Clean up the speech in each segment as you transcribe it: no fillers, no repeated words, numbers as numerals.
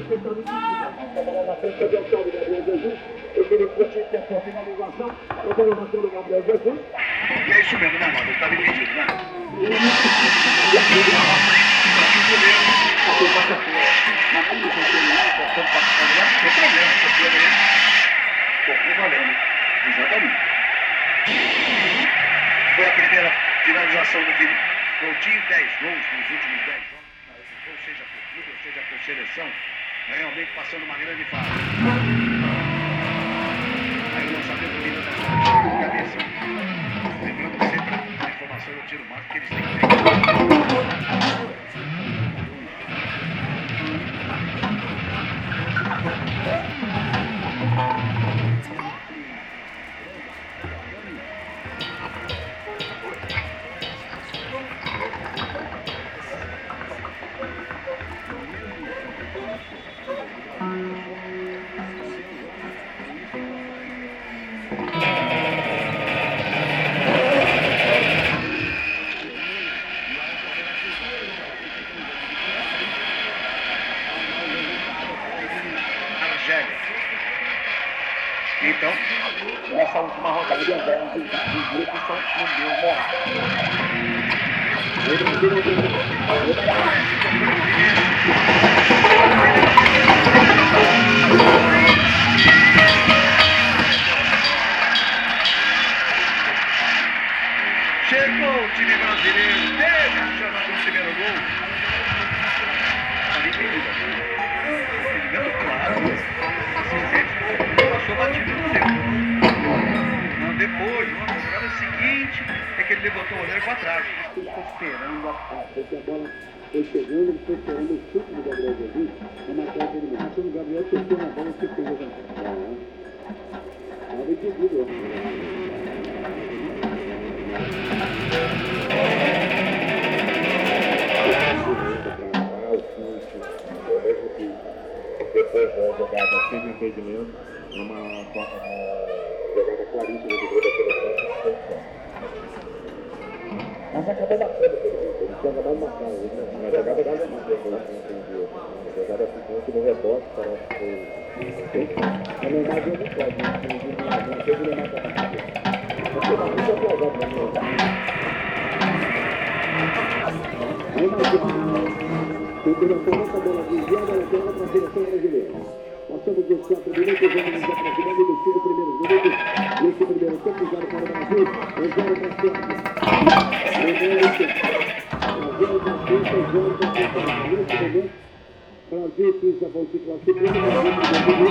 Na frente do alçado do Gabriel Jesus. Ele tinha que ter a finalização. Eu vou levantar o Gabriel Jesus. E é isso mesmo, né, mano? Ele tá dividido, né? Exatamente. Foi a primeira finalização do time. Coutinho, 10 gols nos últimos 10 jogos. Ou seja, por clube, ou seja, por seleção. Realmente passando uma grande fase. Aí o lançamento do de cabeça. Lembrando sempre a informação do tiro mágico que eles têm que ter. Então, nessa última rodada de inverno, os grupos são mundiais moral. Chegou o time brasileiro, teve a chance do primeiro gol. Ali tem claro. Passou batido no tempo. Não, depois, na jogada seguinte, é que ele levantou o olhar para trás. Ele está esperando a bola. Porque a bola foi chegando, ele foi esperando o chute do Gabriel Jesus. Na matéria de eliminação, o Gabriel tocou na bola e se fez a estava impedido. Depois da jogada sem impedimento, uma jogada claríssima do gol da seleção. Mas acabou batendo, ele tinha acabado marcando. Na jogada da a jogada seguinte no rebote, parece que foi. A Neymar deu no pode, não teve Neymar para bater. Você vai muito atrasado para mim. Aí o diretor nessa bola desviada, ela pega para a seleção brasileira. Passamos dos 4 minutos, vamos nos aproximando dos 5 primeiros minutos. Nesse primeiro tempo, 0 para o Brasil, 0 para a Sérvia. Lembrando que Brasil da França, 0 para a Sérvia. Nesse momento, Brasil e Suíça vão se classificando, Brasil e Suíça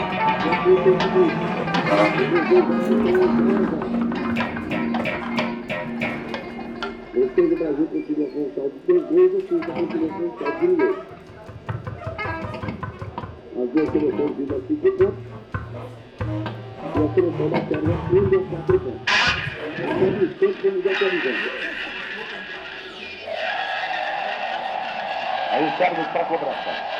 Depois o Brasil continua com um saldo de 2 gols, a Suíça continua com um saldo de 1 gol. As duas seleções vindo a 5 pontos. E a seleção da Sérvia vindo a 4 pontos. Então, os pontos vamos atualizando. Aí o Sérgio para a cobrança.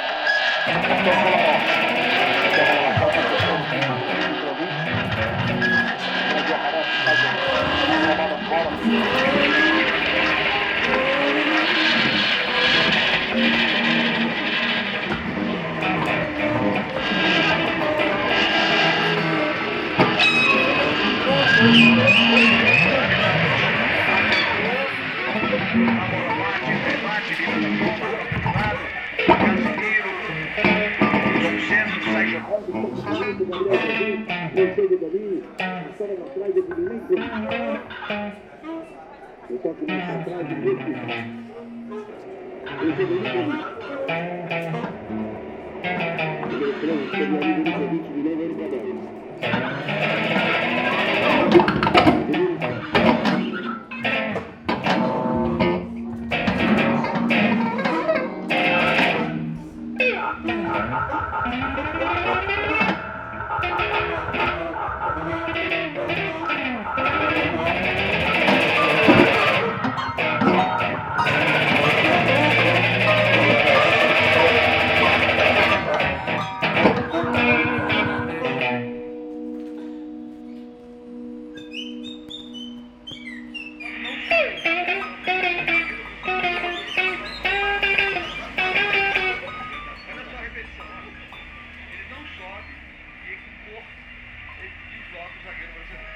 não sobe e com corpo ele desloca o zagueiro brasileiro.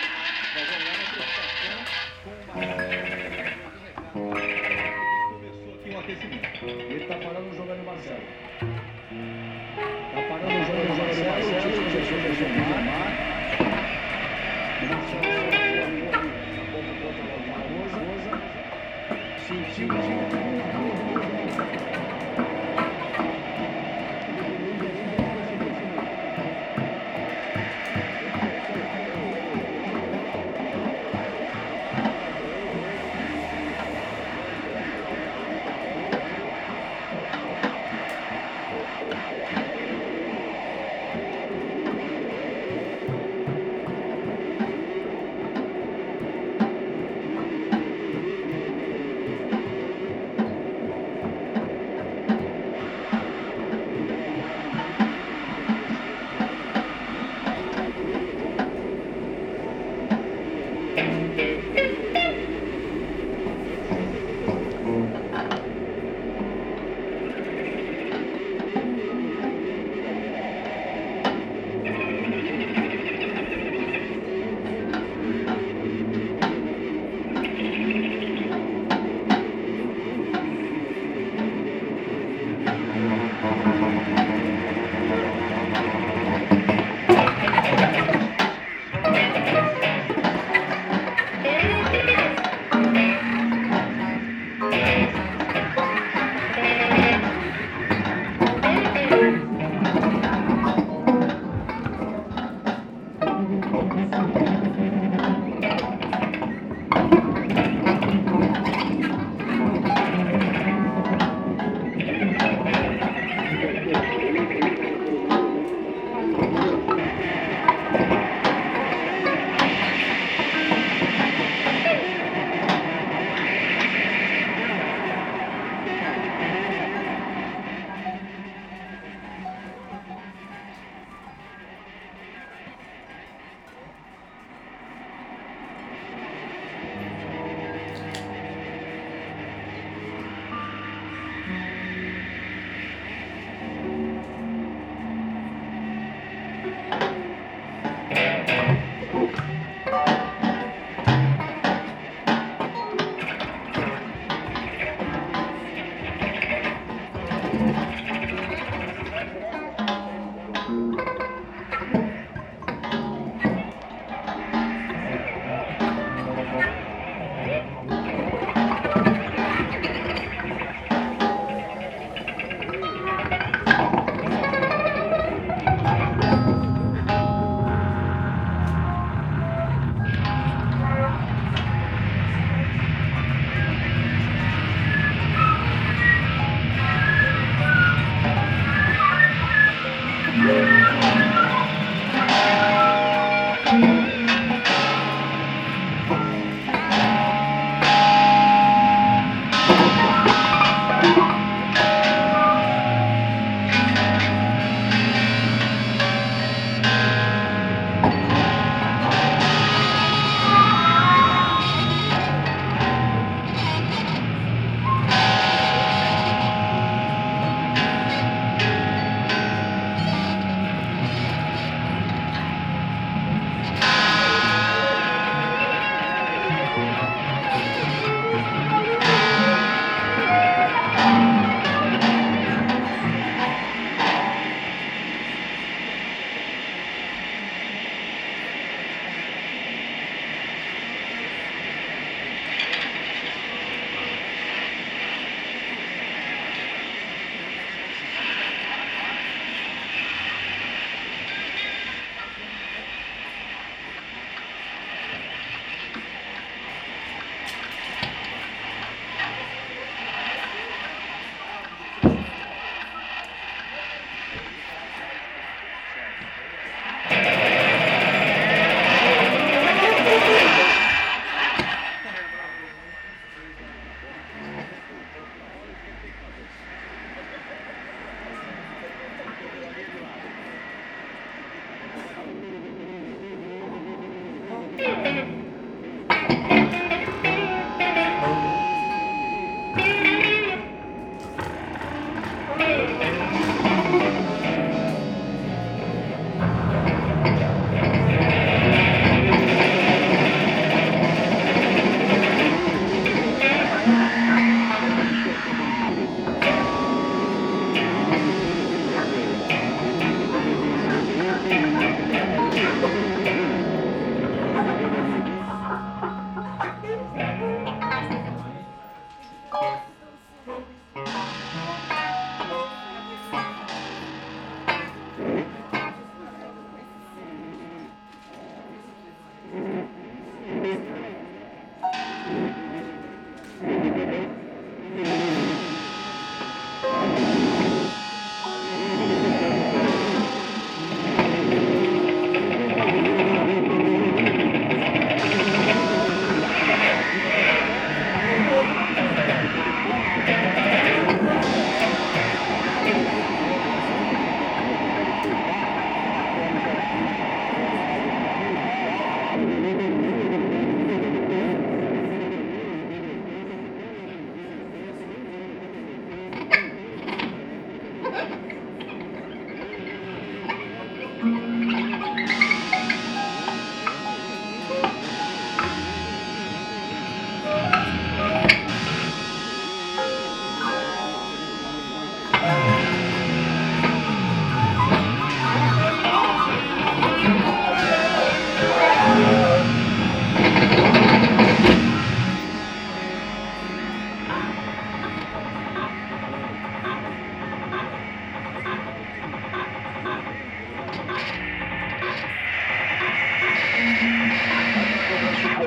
Começou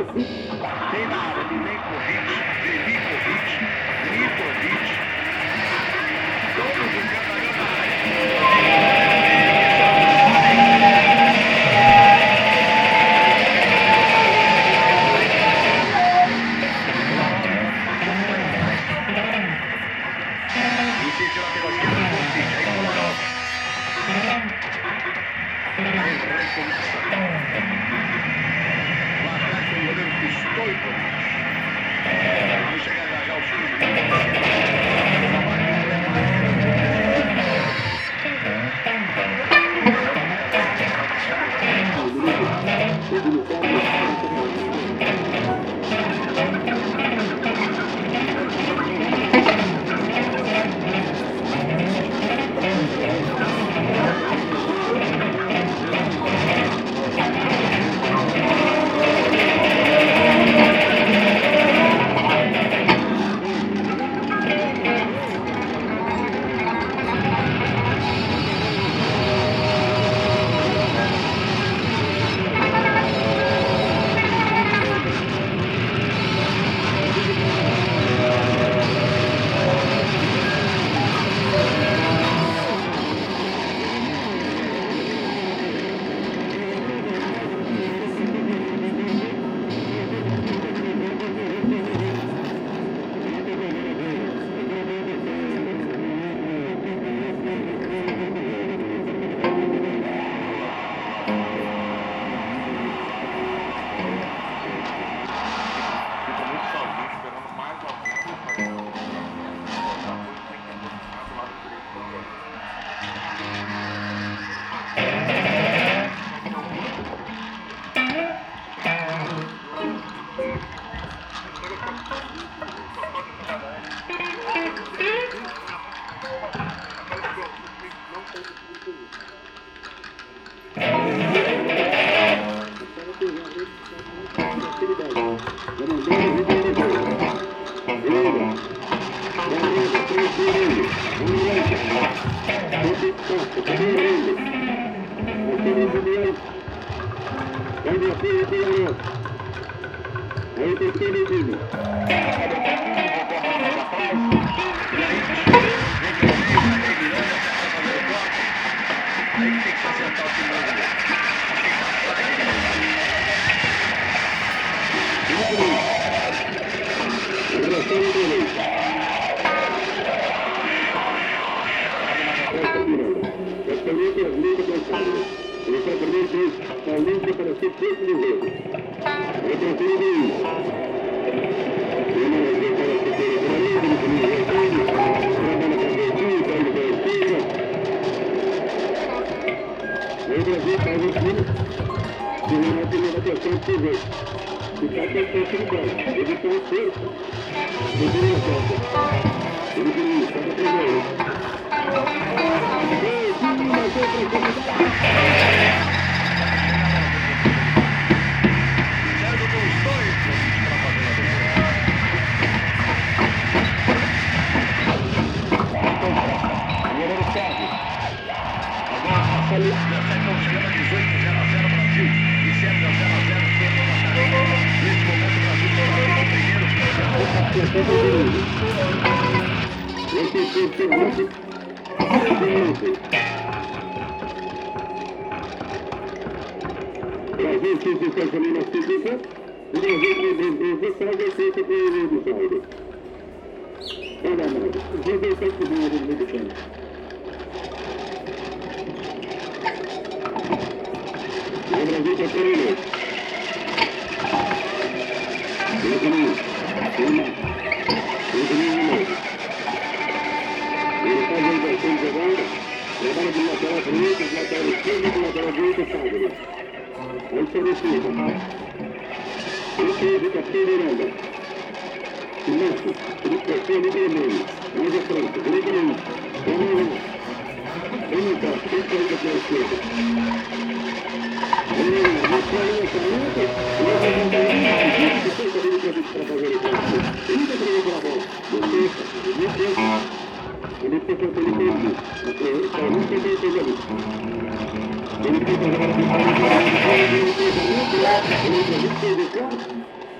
Tem na área Milenkovic, Mitrovic, todos jogando aí na área. Vamos chegar já ao fim.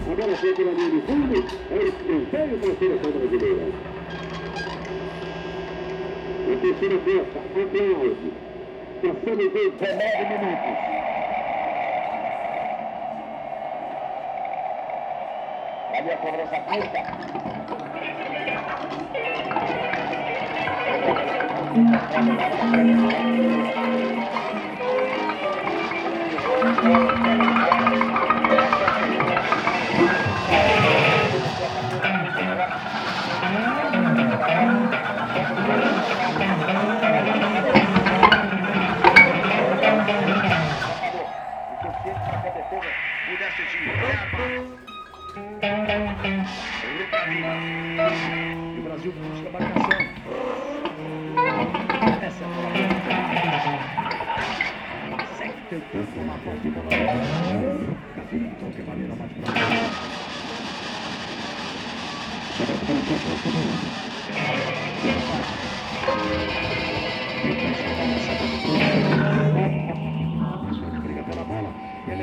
A bola foi pela linha de fundo. É escanteio para a seleção brasileira. A terceira gosta, aplaude. Passando os 19 minutos. Ali a cobrança curta. Pudesse e o Brasil busca a marcação. Essa segue tentando tomar a posse de bola. De maneira mais briga pela bola, ele é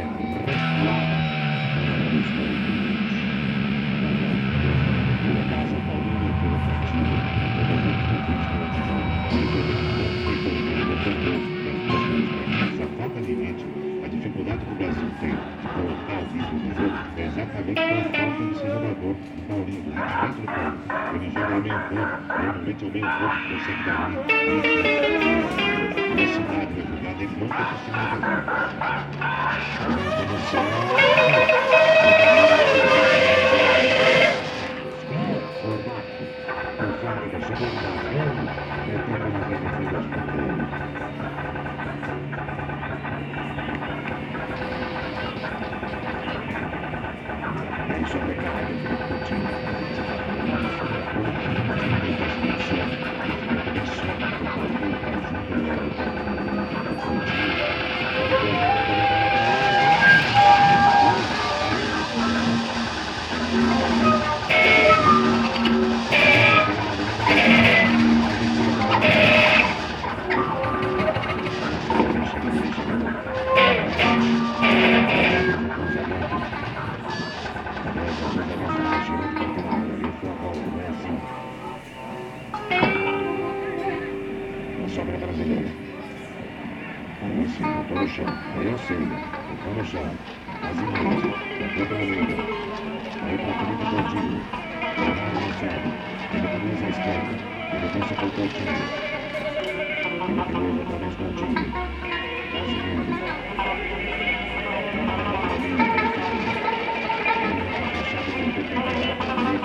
a dificuldade que o Brasil tem de colocar o ritmo do jogo é exatamente pela falta desse jogador, o Paulinho, do rendimento do Paulinho. Ele joga ao meio campo, normalmente ao meio campo, consegue dar velocidade na jogada, ele não está conseguindo jogar. Sobra brasileira. Assim, botou no chão. Aí eu sei, botou no chão. Azinheiro, botou pra Lula. Aí pra Felipe Coutinho. Leonardo Machado. Ele camisa à esquerda. Ele pensa com o Coutinho. Ele pegou outra vez Coutinho. Azinheiro. Leonardo Coutinho. Ele tá fechado com o Coutinho. Ele tá fechado com o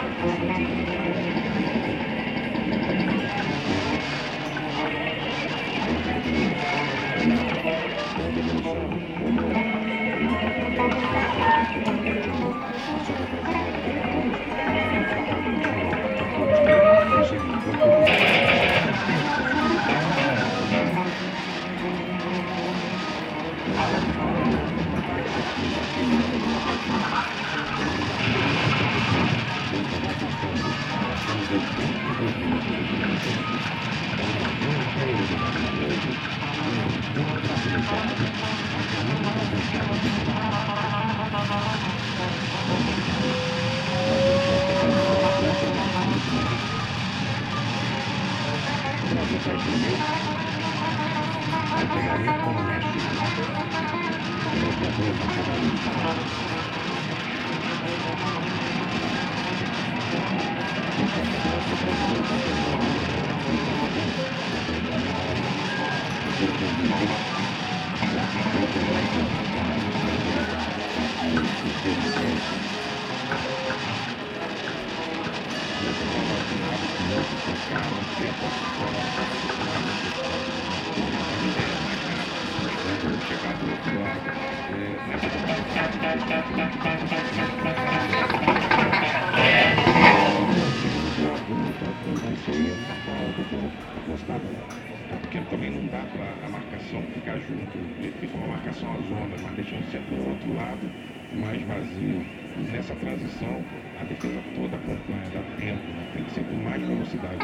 Porque também não dá para a marcação ficar junto, fica uma marcação à zona, mas deixando sempre o outro lado mais vazio. Nessa transição, a defesa toda acompanha, dá tempo, né? Tem que ser com mais velocidade.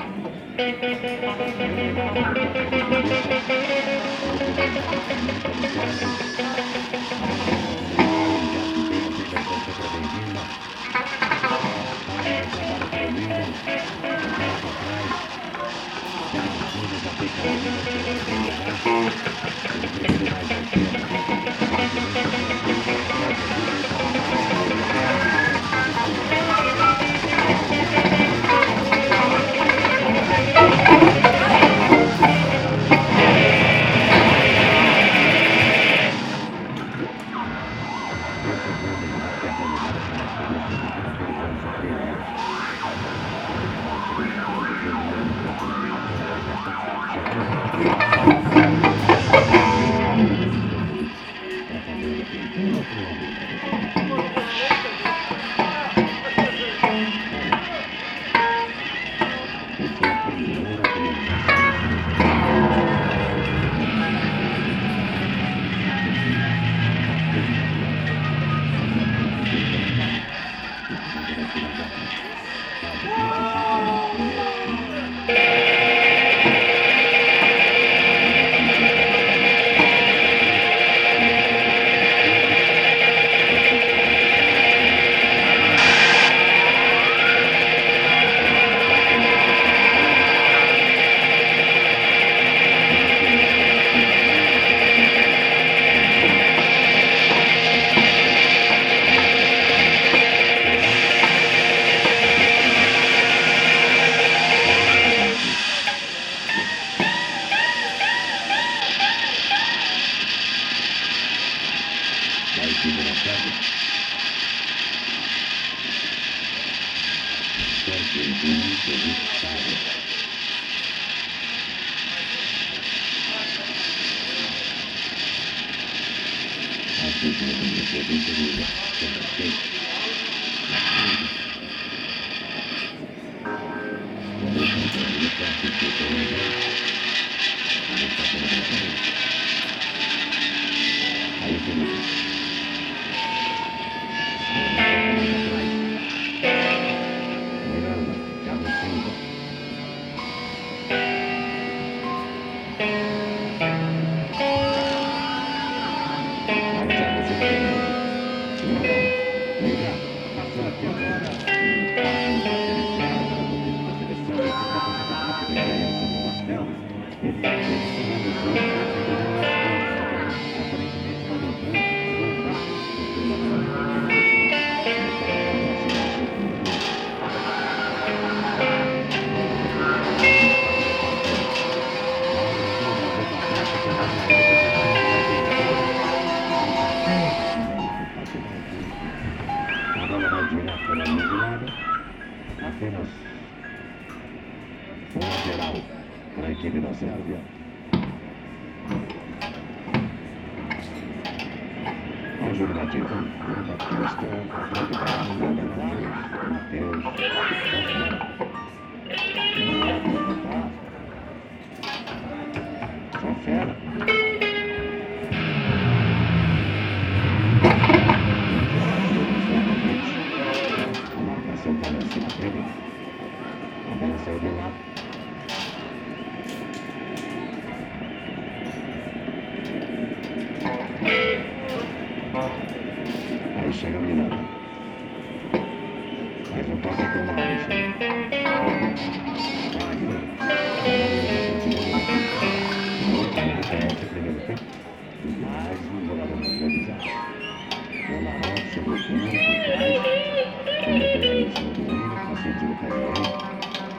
a equipe da Sérvia. Sérvia e Felipe Sávio. A equipe do Felipe Sávio. Apenas um lateral para a equipe da Sérvia. O jogo da Tita, o Batista, Matheus, só fera. Saiu de lá. Aí chega a Miranda. Mas não toca com o Alisson. Primeiro tempo. Mais um jogador mais realizado. O Larão chegou o fundo, por trás. Cometeu a missão do Willian, assistiu o Casimiro.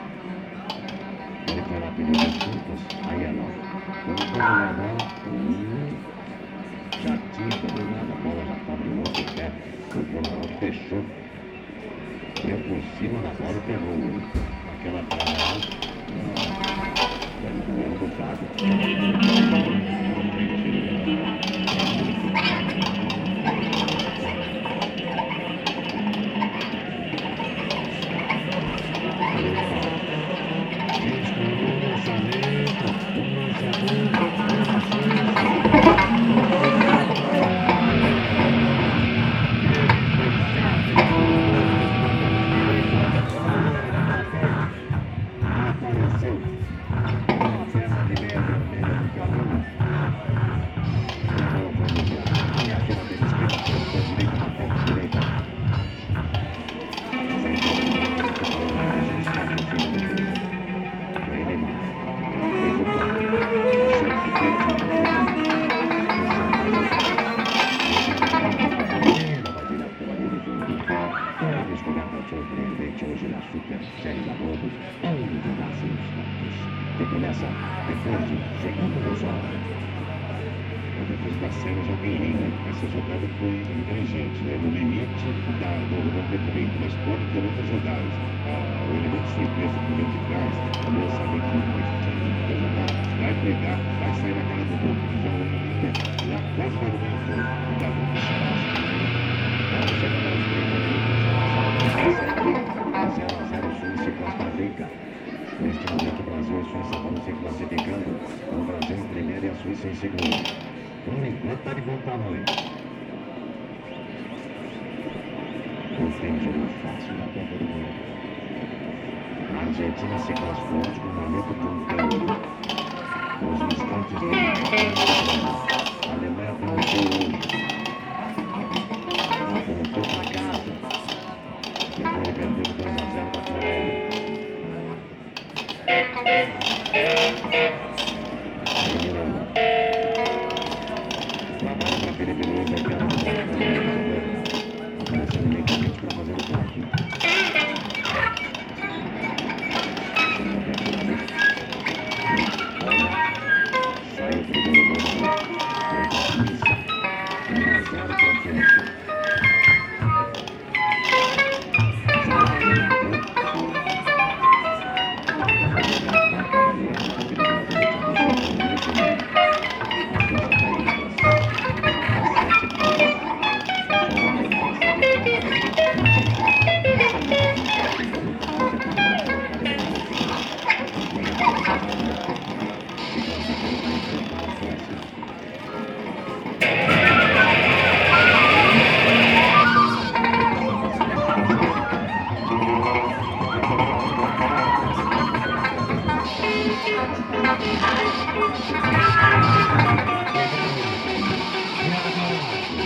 Ele foi lá pedir desculpas, aí é não. Quando foi lá não, já tinha dominado a bola, já estava no outro pé. O Bonarão fechou. Deu por cima da bola e pegou aquela trava. Era do Flávio. Surpreendente hoje na Super Série da Globo, onde nascem os fatos. Que começa depois de chegando no sol. Depois da cena já guerreira. Essa jogada foi inteligente, né? No limite do complemento, mas pode ter outras jogadas. O elemento surpresa do meio de trás, também sabe que vai jogar, vai pegar, vai sair na cara do gol, já o Olímpia, lá quase vai no meio todo. Dá muito espaço. Chega para os 0 Sul se classifica. Neste momento, o Brasil e a Suíça vão se classificando. O Brasil em primeiro e a Suíça em segundo. Por enquanto, está de bom tamanho. Não tem jogo fácil na Copa do Mundo. A Argentina se classificou com o momento de um tempo. Os instantes do a Alemanha venceu hoje. Voltou para casa. Depois perdeu 2-0 da Coreia. Trabalho para Felipe Luiz, é cara do Brasil. Aparecendo imediatamente para fazer o toque. Sai o primeiro gol da Suíça.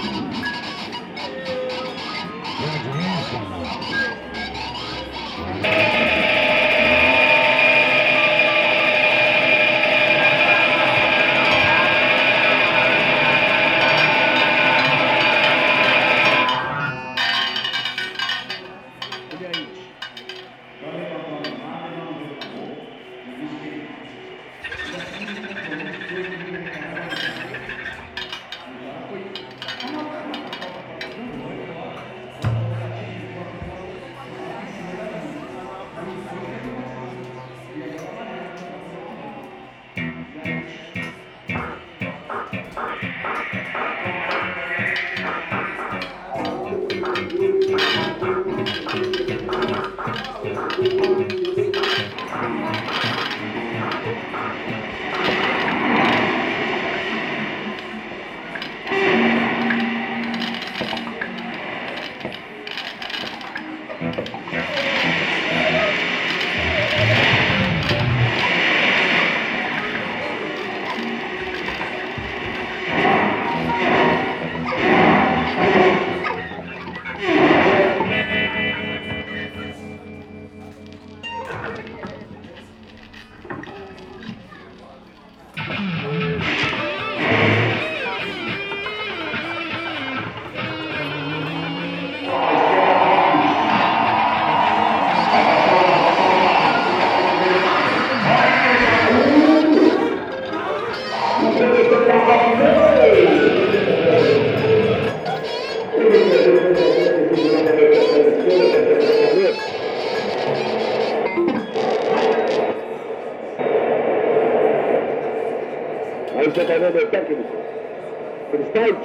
Aí você vai ver meu técnico, Cristais.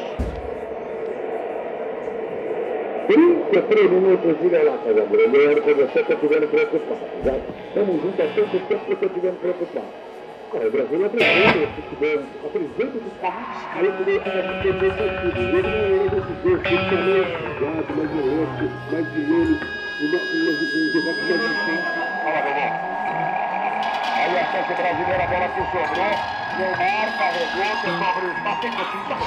33 minutos de relata, Gabriel. Eu era com você que eu estivendo preocupado. Já estamos juntos há tanto tempo que eu estou estivendo preocupado. O Brasil apresenta o futebol, apresenta os carros, aí ele tem que ter sentido. Ele não é decidido, tem que ter mais cuidado, mais violento, mais dinheiro, o jogador mais difícil. Olha, Daniel. Aí a chance brasileira, a bola que sobrou. Neymar carregou, tentou abrir o espaço, tem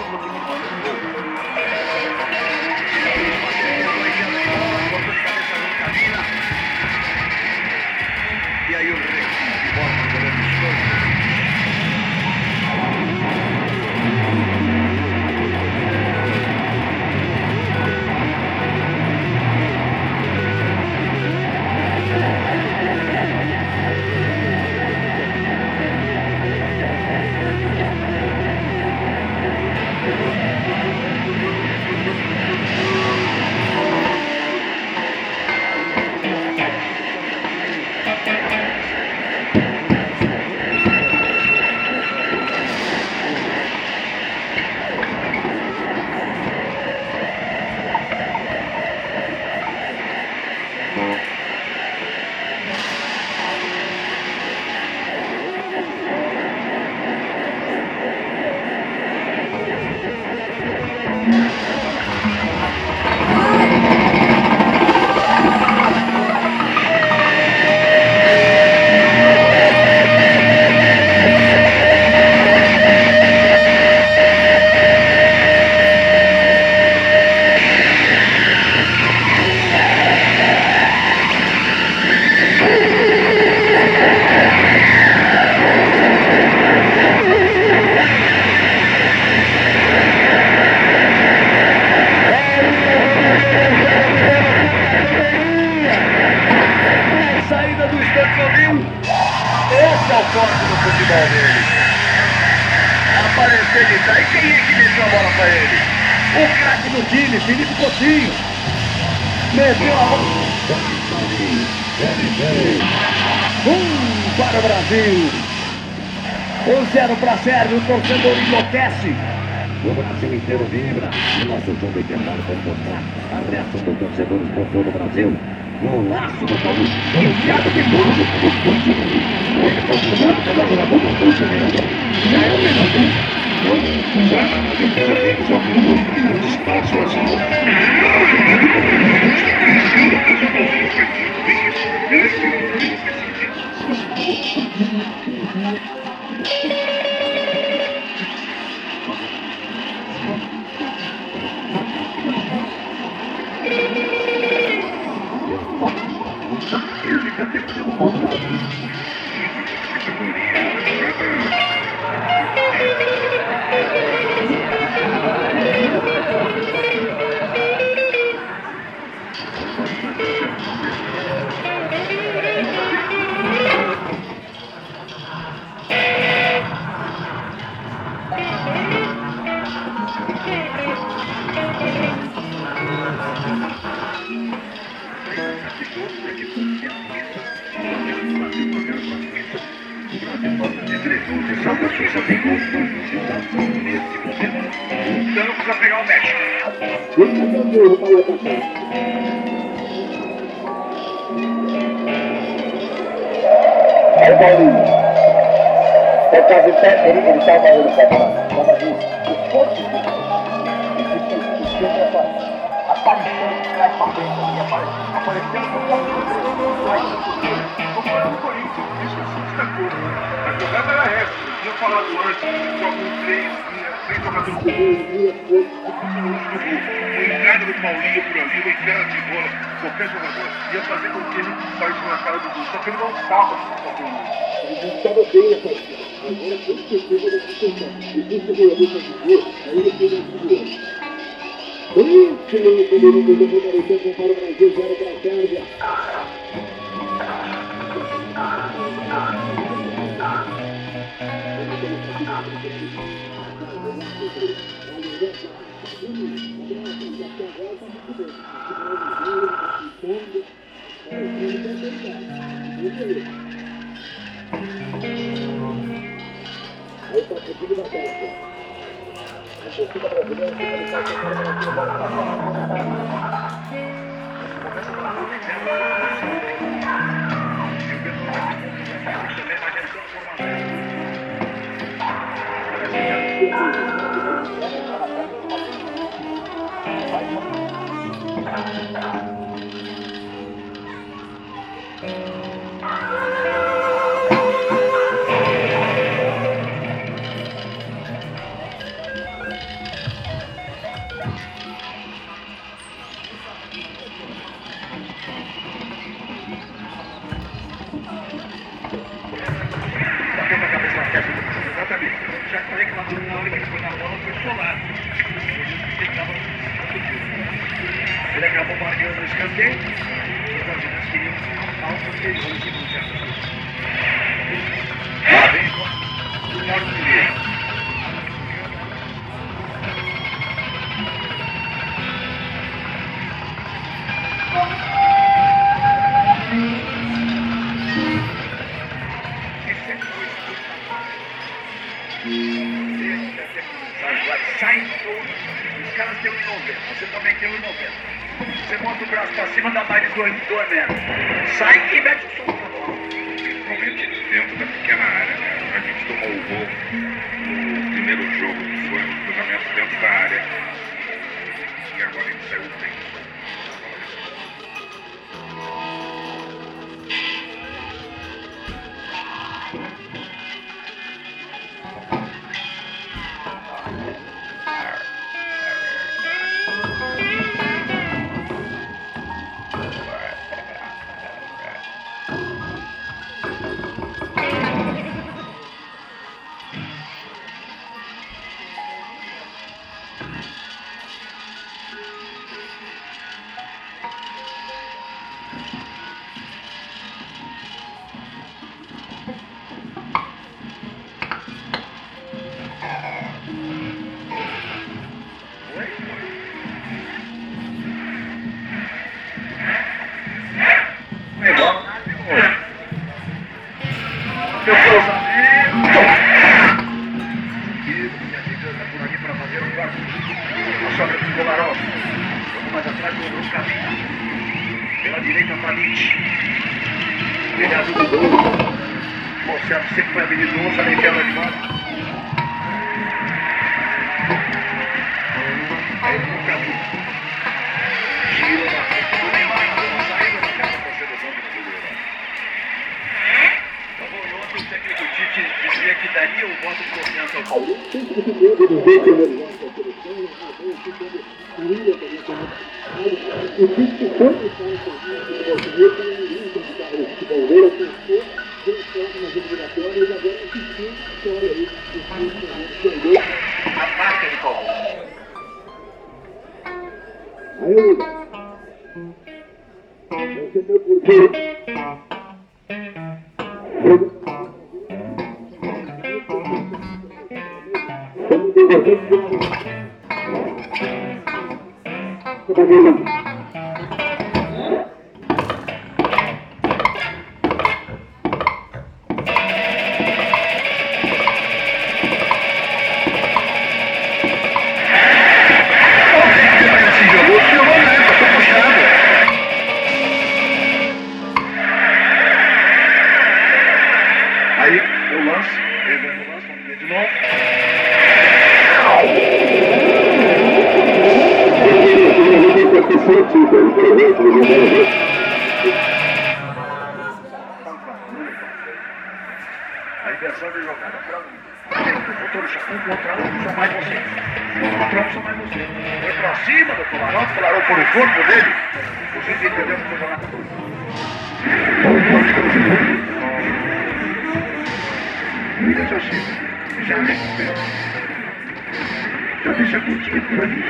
e aí o Recife bota o goleiro de Souza. Esse é o forte do futebol dele. Aparecer de trás. E quem é que meteu a bola pra ele? O craque do time, Felipe Coutinho. Meteu a bola. Para o Brasil. 1-0 para Sérgio, o torcedor enlouquece. O Brasil inteiro vibra. O nosso jogo internado pode mostrar a reação dos torcedores por todo o Brasil. Golaço do Paulo. Enfiado de burro. Ele foi cruzado pela jogador do torcedor. Já é o melhor tempo. Espaço assim. Então não precisa pegar o México. Aí o Paulinho. Por causa ele estava fazendo estava de esforço. Aparecendo atrás para frente, aparecendo por causa do Comparando o Corinthians, isso se destacou. A jogada era essa. Eu tinha falado antes, jogam três jogadores do gol. Uma entrada do Paulinho por ali, uma entrada de bola. Qualquer jogador ia fazer com que ele saísse na cara do gol. Só que ele não estava fazendo. Ele não estava bem na partida. Agora, com certeza, ele vai tentar. Existe o jogador para dizer, aí ele tem o segundo. Último minuto do primeiro tempo para o Brasil, 0 para a Sérvia. Aí está o time da Sérvia. A torcida brasileira fica no campo Já falei que na hora que ele foi na bola, foi solado. Ele acabou batendo no escanteio. Os argentinos queriam a falta dele no segundo tempo. Lá vem o Marcos Mineiro. Sai todos, os caras têm 1,90, você também tem 1,90. Você bota o braço pra cima, dá mais de 2 metros. Sai e mete o som pra bola. Principalmente dentro da pequena área, né? A gente tomou o gol no primeiro jogo, que foi um cruzamento dentro da área. E agora ele saiu bem. Pela direita para Nietzsche. Ele ajuda o gol. O Celso sempre foi habilidoso, a quebra de bola. Aí o Cadu. Gira na frente do Neymar, na saída do cara para a seleção brasileira. Ontem o técnico Tite dizia que daria o voto de confiança ao Paulo. O Tite foi de fato brasileiro, pensou, deu certo nas eliminatórias, agora insistiu na história aí. A marca de Paulo. Aí, Luda. Esse é meu porquê. Vamos ver Aí eu lanço, ele vem no lance, vamos ver de novo. A inversão de jogada para um. Voltou no chão, um contra um, só mais você. Um contra um, só mais você. Foi pra cima do Tularão, o Tularão por o corpo dele. O juiz entendeu que foi jogar por deixa eu Chico. Já deixa curtir por aqui.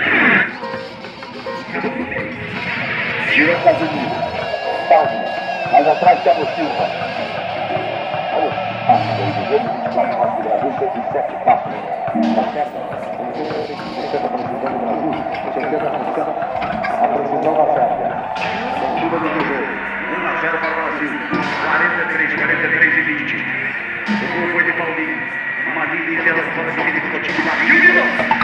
Tirou o Casimiro. Palma. Mais atrás está o Silva. Olha. Ele do jogo 24 horas do Brasil, 107 passos. Tá certo? A precisão do Brasil. Com certeza a precisão da Sérvia. Partida do jogo. 1-0 para o Brasil. 43 e 20. O gol foi de Paulinho. Uma linha inteira do Fala de Coutinho. Bateu de novo.